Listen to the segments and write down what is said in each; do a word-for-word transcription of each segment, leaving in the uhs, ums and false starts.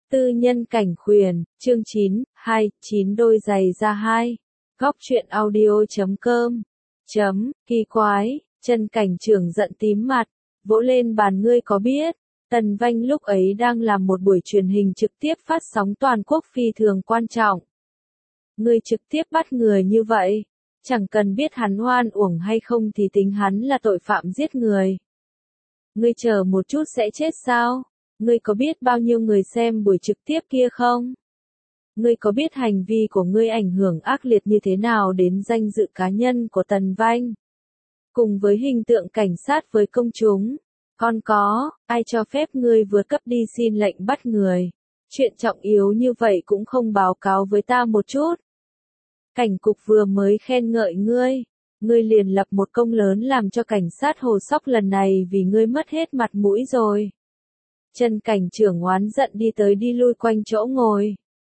Tư nhân cảnh khuyển, chương chín, hai, chín đôi giày da hai. Góc truyện audio chấm com. Chấm, kỳ quái, Trần Cảnh Trưởng giận tím mặt, vỗ lên bàn ngươi có biết. Tần Vanh lúc ấy đang làm một buổi truyền hình trực tiếp phát sóng toàn quốc phi thường quan trọng. Ngươi trực tiếp bắt người như vậy, chẳng cần biết hắn oan uổng hay không thì tính hắn là tội phạm giết người. Ngươi chờ một chút sẽ chết sao? Ngươi có biết bao nhiêu người xem buổi trực tiếp kia không? Ngươi có biết hành vi của ngươi ảnh hưởng ác liệt như thế nào đến danh dự cá nhân của Tần Vanh? Cùng với hình tượng cảnh sát với công chúng. Còn có, ai cho phép ngươi vượt cấp đi xin lệnh bắt người? Chuyện trọng yếu như vậy cũng không báo cáo với ta một chút. Cảnh cục vừa mới khen ngợi ngươi. Ngươi liền lập một công lớn làm cho cảnh sát Hồ Sóc lần này vì ngươi mất hết mặt mũi rồi. Trần Cảnh Trưởng oán giận đi tới đi lui quanh chỗ ngồi.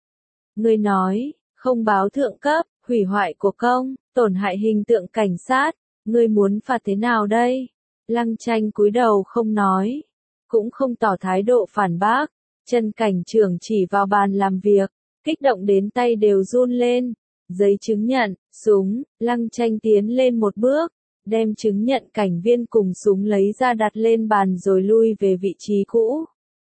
Ngươi nói, không báo thượng cấp, hủy hoại của công, tổn hại hình tượng cảnh sát, ngươi muốn phạt thế nào đây? Lăng Tranh cúi đầu không nói, cũng không tỏ thái độ phản bác. Trần Cảnh Trưởng chỉ vào bàn làm việc, kích động đến tay đều run lên. Giấy chứng nhận, súng, Lăng Tranh tiến lên một bước, đem chứng nhận cảnh viên cùng súng lấy ra đặt lên bàn rồi lui về vị trí cũ.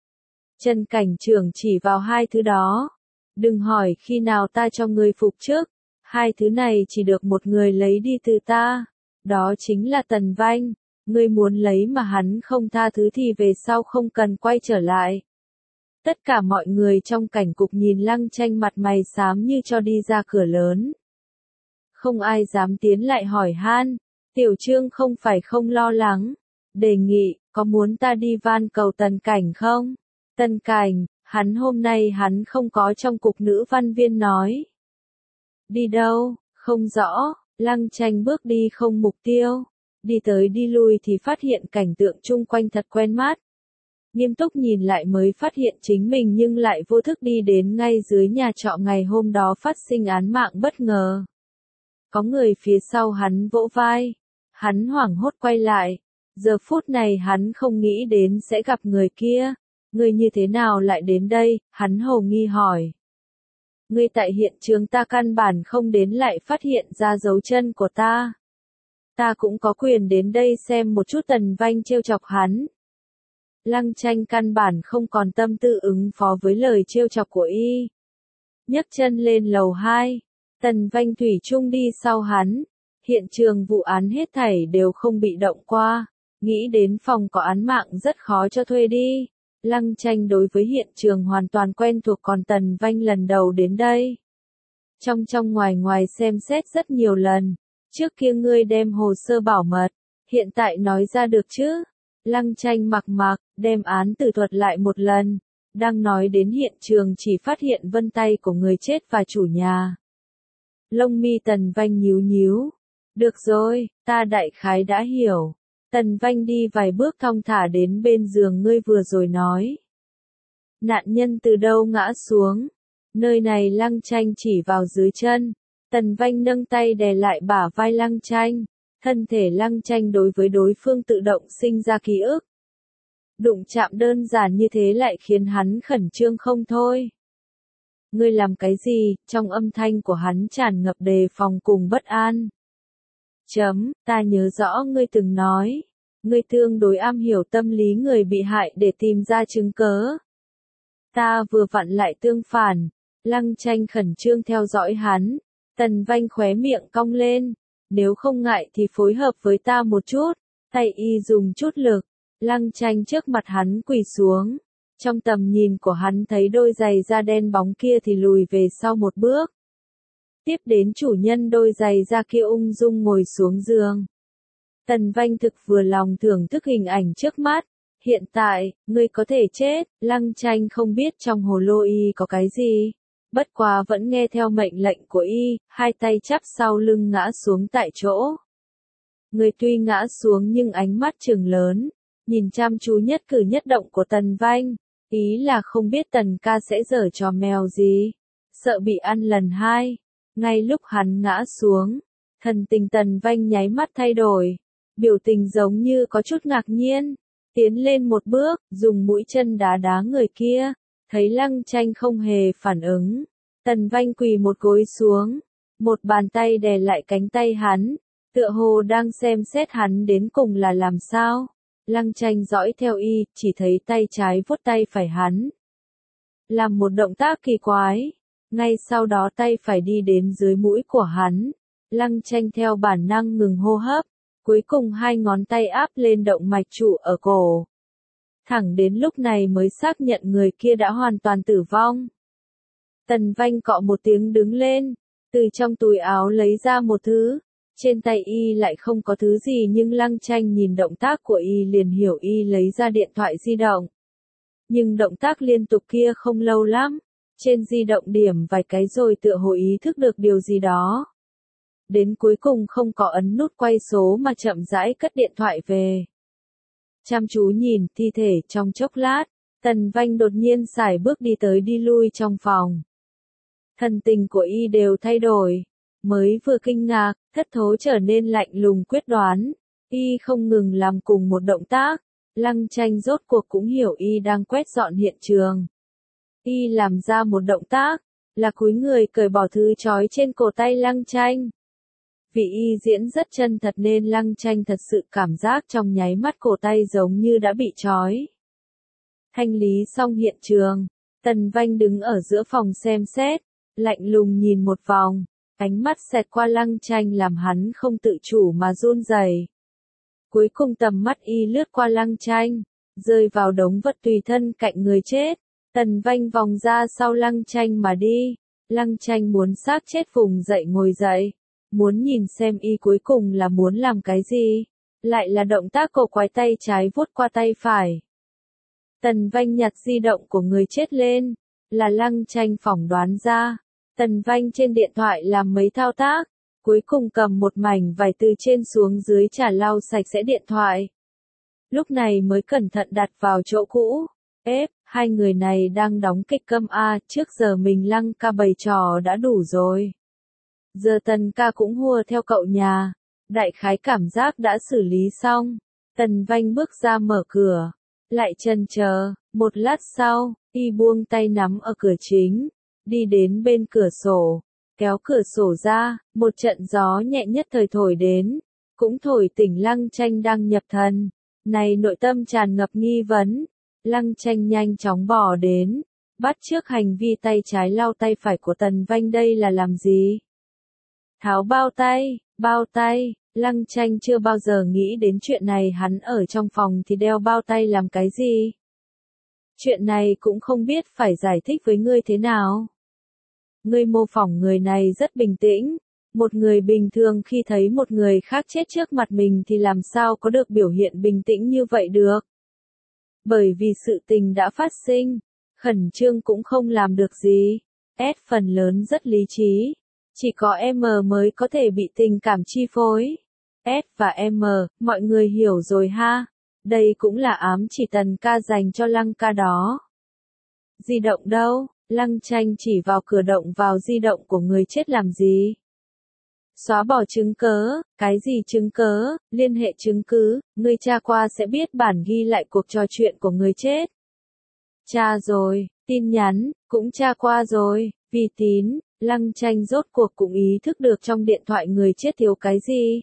Trần Cảnh Trưởng chỉ vào hai thứ đó. Đừng hỏi khi nào ta cho ngươi phục chức, hai thứ này chỉ được một người lấy đi từ ta. Đó chính là Tần Vanh, ngươi muốn lấy mà hắn không tha thứ thì về sau không cần quay trở lại. Tất cả mọi người trong cảnh cục nhìn Lăng Tranh mặt mày xám như cho đi ra cửa lớn. Không ai dám tiến lại hỏi han. Tiểu Trương không phải không lo lắng. Đề nghị, có muốn ta đi van cầu Tần Cảnh không? Tần Cảnh, hắn hôm nay hắn không có trong cục, nữ văn viên nói. Đi đâu, không rõ, Lăng Tranh bước đi không mục tiêu. Đi tới đi lui thì phát hiện cảnh tượng chung quanh thật quen mắt. Nghiêm túc nhìn lại mới phát hiện chính mình nhưng lại vô thức đi đến ngay dưới nhà trọ ngày hôm đó phát sinh án mạng bất ngờ. Có người phía sau hắn vỗ vai. Hắn hoảng hốt quay lại. Giờ phút này hắn không nghĩ đến sẽ gặp người kia. Ngươi như thế nào lại đến đây? Hắn hồ nghi hỏi. Ngươi tại hiện trường ta căn bản không đến lại phát hiện ra dấu chân của ta. Ta cũng có quyền đến đây xem một chút. Tần Vanh trêu chọc hắn. Lăng Tranh căn bản không còn tâm tư ứng phó với lời trêu chọc của y. Nhấc chân lên lầu hai. Tần Vanh thủy chung đi sau hắn. Hiện trường vụ án hết thảy đều không bị động qua. Nghĩ đến phòng có án mạng rất khó cho thuê đi. Lăng Tranh đối với hiện trường hoàn toàn quen thuộc, còn Tần Vanh lần đầu đến đây. Trong trong ngoài ngoài xem xét rất nhiều lần. Trước kia ngươi đem hồ sơ bảo mật, hiện tại nói ra được chứ? Lăng Tranh mặc mặc, đem án tự thuật lại một lần. Đang nói đến hiện trường chỉ phát hiện vân tay của người chết và chủ nhà. Lông mi Tần Vanh nhíu nhíu. Được rồi, ta đại khái đã hiểu. Tần Vanh đi vài bước thong thả đến bên giường ngươi vừa rồi nói. Nạn nhân từ đâu ngã xuống? Nơi này. Lăng Tranh chỉ vào dưới chân. Tần Vanh nâng tay đè lại bả vai Lăng Tranh. Thân thể Lăng Tranh đối với đối phương tự động sinh ra ký ức. Đụng chạm đơn giản như thế lại khiến hắn khẩn trương không thôi. Ngươi làm cái gì? Trong âm thanh của hắn tràn ngập đề phòng cùng bất an. Chấm, ta nhớ rõ ngươi từng nói. Ngươi tương đối am hiểu tâm lý người bị hại để tìm ra chứng cớ. Ta vừa vặn lại tương phản. Lăng Tranh khẩn trương theo dõi hắn. Tần Vanh khóe miệng cong lên. Nếu không ngại thì phối hợp với ta một chút. Tay y dùng chút lực. Lăng Tranh trước mặt hắn quỳ xuống. Trong tầm nhìn của hắn thấy đôi giày da đen bóng kia thì lùi về sau một bước. Tiếp đến chủ nhân đôi giày da kia ung dung ngồi xuống giường. Tần Vanh thực vừa lòng thưởng thức hình ảnh trước mắt. Hiện tại, ngươi có thể chết. Lăng Tranh không biết trong hồ lô y có cái gì. Bất quá vẫn nghe theo mệnh lệnh của y, hai tay chắp sau lưng ngã xuống tại chỗ. Người tuy ngã xuống nhưng ánh mắt trừng lớn, nhìn chăm chú nhất cử nhất động của Tần Vanh, ý là không biết Tần ca sẽ giở trò mèo gì, sợ bị ăn lần hai. Ngay lúc hắn ngã xuống, thần tình Tần Vanh nháy mắt thay đổi, biểu tình giống như có chút ngạc nhiên, tiến lên một bước, dùng mũi chân đá đá người kia. Thấy Lăng Tranh không hề phản ứng, Tần Vanh quỳ một gối xuống, một bàn tay đè lại cánh tay hắn, tựa hồ đang xem xét hắn đến cùng là làm sao. Lăng Tranh dõi theo y, chỉ thấy tay trái vuốt tay phải hắn, làm một động tác kỳ quái, ngay sau đó tay phải đi đến dưới mũi của hắn. Lăng Tranh theo bản năng ngừng hô hấp, cuối cùng hai ngón tay áp lên động mạch trụ ở cổ. Thẳng đến lúc này mới xác nhận người kia đã hoàn toàn tử vong. Tần Vanh cọ một tiếng đứng lên, từ trong túi áo lấy ra một thứ, trên tay y lại không có thứ gì nhưng Lăng Tranh nhìn động tác của y liền hiểu y lấy ra điện thoại di động. Nhưng động tác liên tục kia không lâu lắm, trên di động điểm vài cái rồi tựa hồ ý thức được điều gì đó. Đến cuối cùng không có ấn nút quay số mà chậm rãi cất điện thoại về. Chăm chú nhìn thi thể trong chốc lát, Tần Vanh đột nhiên sải bước đi tới đi lui trong phòng. Thần tình của y đều thay đổi, mới vừa kinh ngạc, thất thố trở nên lạnh lùng quyết đoán. Y không ngừng làm cùng một động tác, Lăng Tranh rốt cuộc cũng hiểu y đang quét dọn hiện trường. Y làm ra một động tác, là cúi người cởi bỏ thứ trói trên cổ tay Lăng Tranh. Vì y diễn rất chân thật nên Lăng Tranh thật sự cảm giác trong nháy mắt cổ tay giống như đã bị trói. Thanh lý xong hiện trường, Tần Vanh đứng ở giữa phòng xem xét, lạnh lùng nhìn một vòng, ánh mắt xẹt qua Lăng Tranh làm hắn không tự chủ mà run rẩy. Cuối cùng tầm mắt y lướt qua Lăng Tranh, rơi vào đống vật tùy thân cạnh người chết. Tần Vanh vòng ra sau Lăng Tranh mà đi. Lăng Tranh muốn xác chết vùng dậy ngồi dậy, muốn nhìn xem y cuối cùng là muốn làm cái gì, lại là động tác cổ quái tay trái vuốt qua tay phải. Tần Vanh nhặt di động của người chết lên, là Lăng Tranh phỏng đoán ra. Tần Vanh trên điện thoại làm mấy thao tác, cuối cùng cầm một mảnh vải từ trên xuống dưới chà lau sạch sẽ điện thoại. Lúc này mới cẩn thận đặt vào chỗ cũ. Ép, hai người này đang đóng kịch câm a, trước giờ mình Lăng ca bày trò đã đủ rồi. Giờ Tần ca cũng hùa theo cậu nhà, đại khái cảm giác đã xử lý xong. Tần Vanh bước ra mở cửa, lại chần chờ, một lát sau, y buông tay nắm ở cửa chính, đi đến bên cửa sổ, kéo cửa sổ ra, một trận gió nhẹ nhất thời thổi đến, cũng thổi tỉnh Lăng Tranh đang nhập thần. Này nội tâm tràn ngập nghi vấn, Lăng Tranh nhanh chóng bò đến, bắt chước hành vi tay trái lau tay phải của Tần Vanh đây là làm gì? Tháo bao tay, bao tay, Lăng Tranh chưa bao giờ nghĩ đến chuyện này, hắn ở trong phòng thì đeo bao tay làm cái gì? Chuyện này cũng không biết phải giải thích với ngươi thế nào. Ngươi mô phỏng người này rất bình tĩnh, một người bình thường khi thấy một người khác chết trước mặt mình thì làm sao có được biểu hiện bình tĩnh như vậy được. Bởi vì sự tình đã phát sinh, khẩn trương cũng không làm được gì. S phần lớn rất lý trí, chỉ có M mới có thể bị tình cảm chi phối. S và M, mọi người hiểu rồi ha. Đây cũng là ám chỉ Tần ca dành cho Lăng ca đó. Di động đâu? Lăng Tranh chỉ vào cửa động vào di động của người chết làm gì? Xóa bỏ chứng cớ, cái gì chứng cớ, liên hệ chứng cứ, người tra qua sẽ biết bản ghi lại cuộc trò chuyện của người chết. Tra rồi, tin nhắn, cũng tra qua rồi, Vi tín, Lăng Tranh rốt cuộc cũng ý thức được trong điện thoại người chết thiếu cái gì.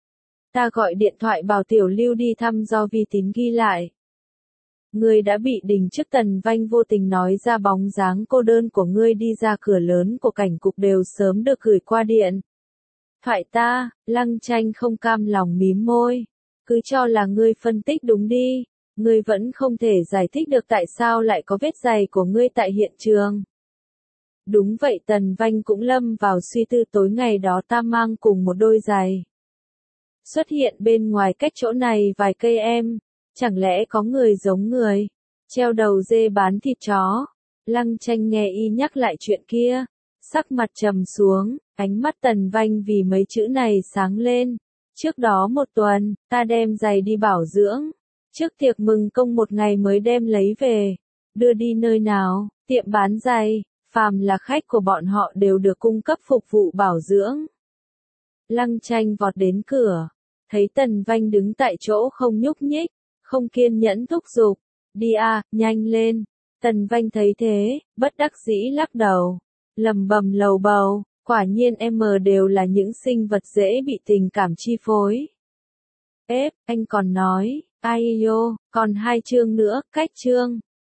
Ta gọi điện thoại bảo Tiểu Lưu đi thăm do Vi tín ghi lại. Ngươi đã bị đình chức. Tần Vanh vô tình nói ra bóng dáng cô đơn của ngươi đi ra cửa lớn của cảnh cục đều sớm được gửi qua điện thoại ta. Lăng Tranh không cam lòng mím môi. Cứ cho là ngươi phân tích đúng đi. Ngươi vẫn không thể giải thích được tại sao lại có vết giày của ngươi tại hiện trường. Đúng vậy, Tần Vanh cũng lâm vào suy tư. Tối ngày đó ta mang cùng một đôi giày xuất hiện bên ngoài cách chỗ này vài cây em. Chẳng lẽ có người giống người treo đầu dê bán thịt chó? Lăng Tranh nghe y nhắc lại chuyện kia, sắc mặt trầm xuống, ánh mắt Tần Vanh vì mấy chữ này sáng lên. Trước đó một tuần, ta đem giày đi bảo dưỡng. Trước tiệc mừng công một ngày mới đem lấy về. Đưa đi nơi nào? Tiệm bán giày. Phàm là khách của bọn họ đều được cung cấp phục vụ bảo dưỡng. Lăng Tranh vọt đến cửa, thấy Tần Vanh đứng tại chỗ không nhúc nhích, không kiên nhẫn thúc giục. Đi à, nhanh lên, Tần Vanh thấy thế, bất đắc dĩ lắc đầu, lầm bầm lầu bầu, quả nhiên em đều là những sinh vật dễ bị tình cảm chi phối. Ếp, anh còn nói, ai yo, còn hai chương nữa, cách chương.